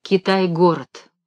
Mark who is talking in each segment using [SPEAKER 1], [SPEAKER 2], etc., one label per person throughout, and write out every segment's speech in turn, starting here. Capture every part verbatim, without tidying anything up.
[SPEAKER 1] Китай-город.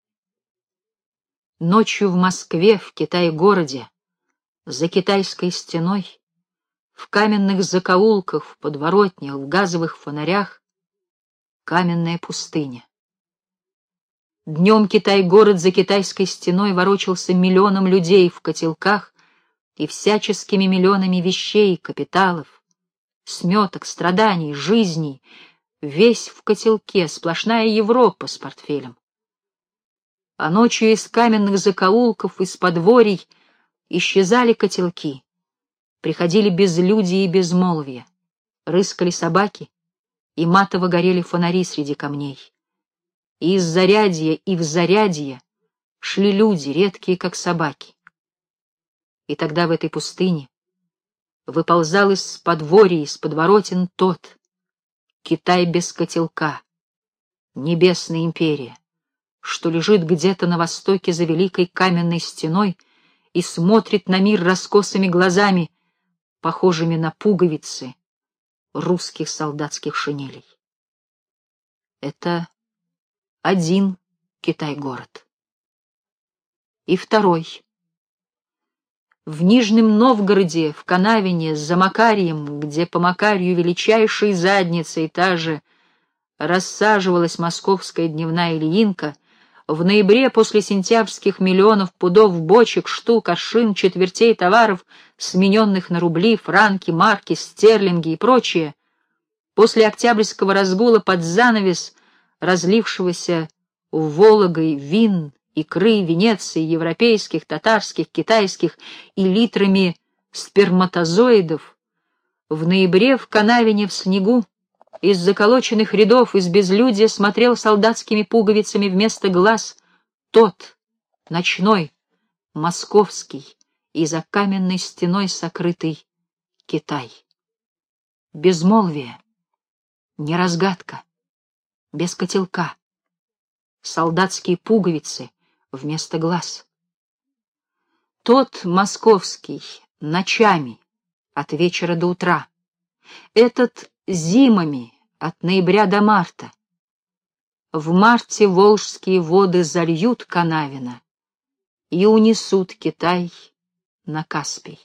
[SPEAKER 1] Ночью в Москве, в Китай-городе, за Китайской стеной, в каменных закоулках, в подворотнях, в газовых фонарях каменная пустыня. Днем Китай-город за Китайской стеной ворочался миллионом людей в котелках и всяческими миллионами вещей, капиталов, сметок, страданий, жизней, весь в котелке, сплошная Европа с портфелем. А ночью из каменных закоулков, из подворий исчезали котелки, приходили безлюдие и безмолвие, рыскали собаки, и матово горели фонари среди камней. И из зарядья и в зарядье шли люди, редкие, как собаки. И тогда в этой пустыне выползал из подворий, из подворотен тот, Китай без котелка, небесная империя, что лежит где-то на востоке за великой каменной стеной и смотрит на мир раскосыми глазами, похожими на пуговицы русских солдатских шинелей. Это один Китай-город. И второй. В Нижнем Новгороде, в Канавине, за Макарием, где по Макарию величайшей задницей та же рассаживалась московская дневная Ильинка, в ноябре после сентябрьских миллионов пудов, бочек, штук, аршин, четвертей товаров, смененных на рубли, франки, марки, стерлинги и прочее, после октябрьского разгула под занавес, разлившегося Вологой вин, икры, Венеции, европейских, татарских, китайских и литрами сперматозоидов, в ноябре в Канавине в снегу из заколоченных рядов, из безлюдья смотрел солдатскими пуговицами вместо глаз тот, ночной, московский и за каменной стеной сокрытый Китай. Безмолвие, неразгадка, без котелка, солдатские пуговицы вместо глаз. Тот московский ночами от вечера до утра, этот зимами от ноября до марта. В марте волжские воды зальют Канавино и унесут Китай на Каспий.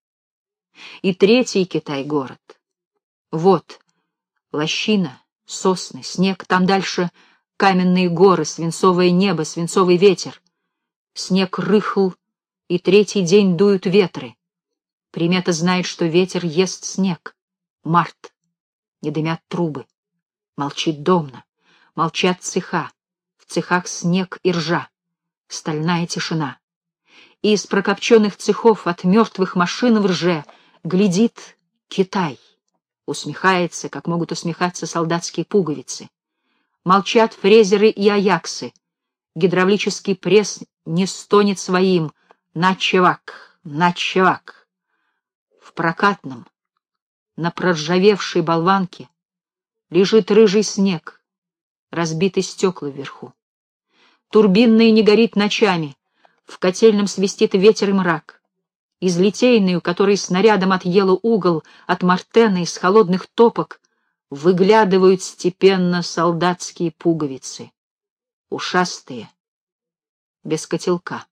[SPEAKER 1] И третий Китай-город. Вот лощина, сосны, снег, там дальше каменные горы, свинцовое небо, свинцовый ветер. Снег рыхл, и третий день дуют ветры. Примета знает, что ветер ест снег. Март. Не дымят трубы. Молчит домна. Молчат цеха. В цехах снег и ржа. Стальная тишина. И из прокопченных цехов от мертвых машин в рже глядит Китай. Усмехается, как могут усмехаться солдатские пуговицы. Молчат фрезеры и аяксы. Гидравлический пресс не стонет своим «на чевак, на чевак». В прокатном, на проржавевшей болванке лежит рыжий снег, разбитые стекла вверху. Турбинная не горит ночами, в котельном свистит ветер и мрак. Из литейной, у которой снарядом отъела угол от мартена из холодных топок, выглядывают степенно солдатские пуговицы, ушастые, без котелка.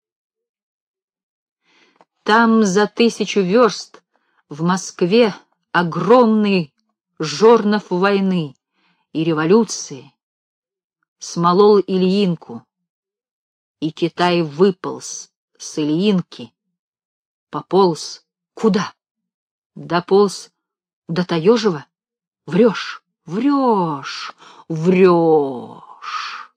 [SPEAKER 1] Там за тысячу верст в Москве огромный жорнов войны и революции смолол Ильинку, и Китай выполз с Ильинки, пополз куда? Дополз до Таежева? Врешь, врешь, врешь.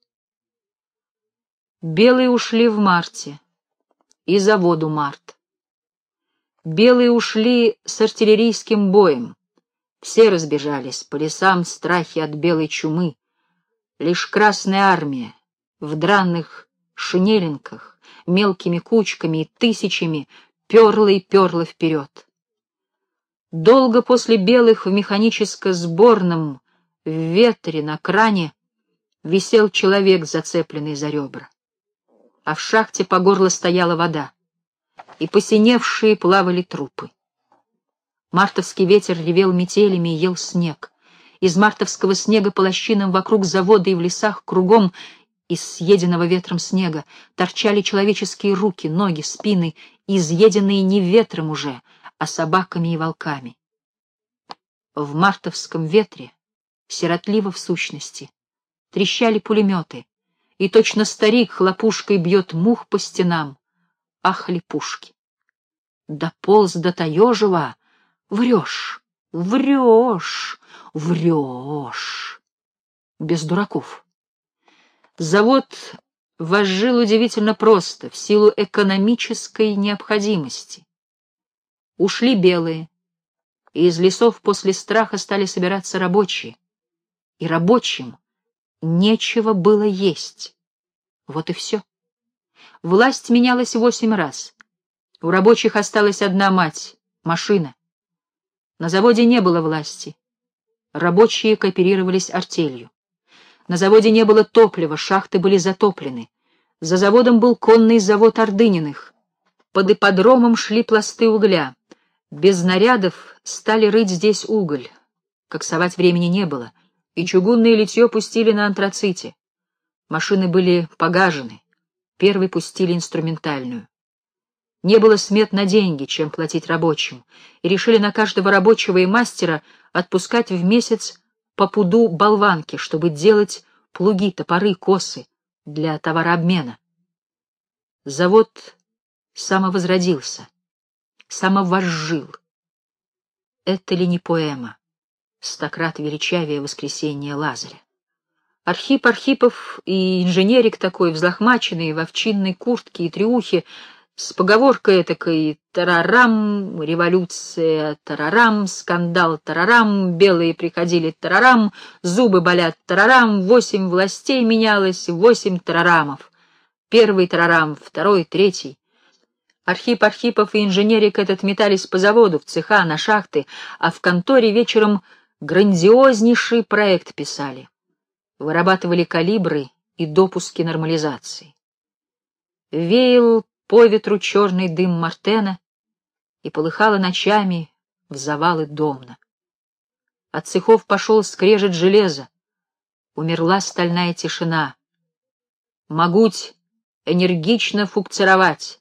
[SPEAKER 1] Белые ушли в марте, и за воду март. Белые ушли с артиллерийским боем. Все разбежались по лесам в страхе от белой чумы. Лишь Красная армия в драных шинеленках, мелкими кучками и тысячами перла и перла вперед. Долго после белых в механическо-сборном в ветре на кране висел человек, зацепленный за ребра. А в шахте по горло стояла вода, и посиневшие плавали трупы. Мартовский ветер ревел метелями и ел снег, Из мартовского снега по лощинам вокруг завода и в лесах кругом из съеденного ветром снега торчали человеческие руки, ноги, спины, изъеденные не ветром уже, а собаками и волками. В мартовском ветре, сиротливо в сущности, трещали пулеметы, и точно старик хлопушкой бьет мух по стенам. Ахали пушки. Дополз до Таежева. Врешь, врешь, врешь. Без дураков. Завод возжил удивительно просто, в силу экономической необходимости. Ушли белые, и из лесов после страха стали собираться рабочие. И рабочим нечего было есть. Вот и все. Власть менялась восемь раз. У рабочих осталась одна мать — машина. На заводе не было власти. Рабочие кооперировались артелью. На заводе не было топлива, шахты были затоплены. За заводом был конный завод Ордыниных. Под ипподромом шли пласты угля. Без снарядов стали рыть здесь уголь. Коксовать времени не было, и чугунное литье пустили на антраците. Машины были погажены. Первой пустили инструментальную. Не было смет на деньги, чем платить рабочим, и решили на каждого рабочего и мастера отпускать в месяц по пуду болванки, чтобы делать плуги, топоры, косы для товарообмена. Завод самовозродился, самовозжил. Это ли не поэма, стократ величавее воскресения Лазаря? Архип Архипов и инженерик такой, взлохмаченный, в овчинной куртке и тряухе, с поговоркой этакой «тарарам», «революция», «тарарам», «скандал», «тарарам», «белые приходили», «тарарам», «зубы болят», «тарарам», «восемь властей менялось», «восемь тарарамов». Первый тарарам, второй, третий. Архип Архипов и инженерик этот метались по заводу, в цеха, на шахты, а в конторе вечером грандиознейший проект писали. Вырабатывали калибры и допуски нормализации. Веял по ветру черный дым Мартена и полыхало ночами в завалы домна. От цехов пошел скрежет железа, умерла стальная тишина. Могуть энергично функционировать.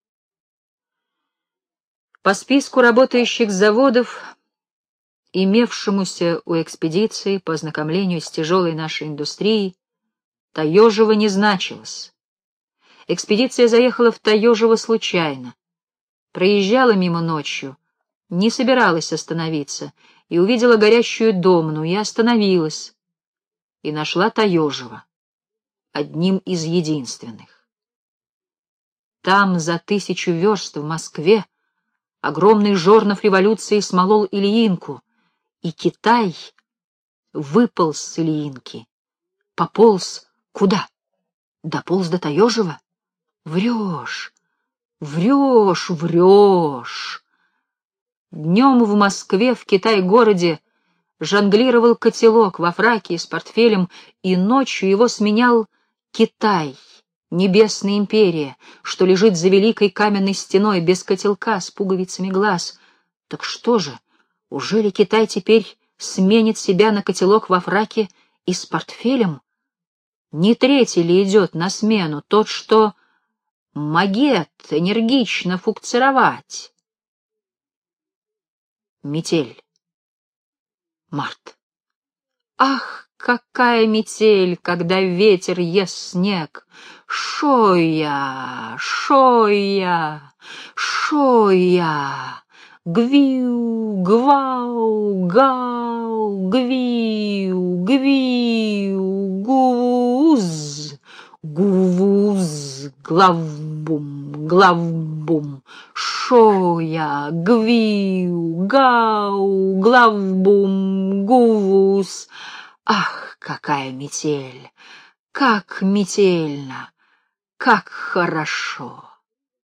[SPEAKER 1] По списку работающих заводов, имевшемуся у экспедиции по ознакомлению с тяжелой нашей индустрией, Таежево не значилось. Экспедиция заехала в Таежево случайно. Проезжала мимо ночью, не собиралась остановиться, и увидела горящую домну, и остановилась, и нашла Таежево, одним из единственных. Там, за тысячу верст в Москве, огромный Жорнов революции смолол Ильинку, и Китай выполз с Ильинки, пополз куда? Дополз до Таежева? Врешь, врешь, врешь. Днем в Москве, в Китай-городе, жонглировал котелок во фраке с портфелем, и ночью его сменял Китай, небесная империя, что лежит за великой каменной стеной, без котелка, с пуговицами глаз. Так что же, ужели Китай теперь сменит себя на котелок во фраке и с портфелем? Не третий ли идет на смену, тот, что могет энергично функционировать? Метель. Март. Ах, какая метель, когда ветер ест снег! Шоя, шоя, шоя! Гвиу, гвау, гау, гвиу, гвиу, гуз, гувуз, главбум, главбум, шоя, гвиу, гау, главбум, гувуз. Ах, какая метель! Как метельно! Как хорошо!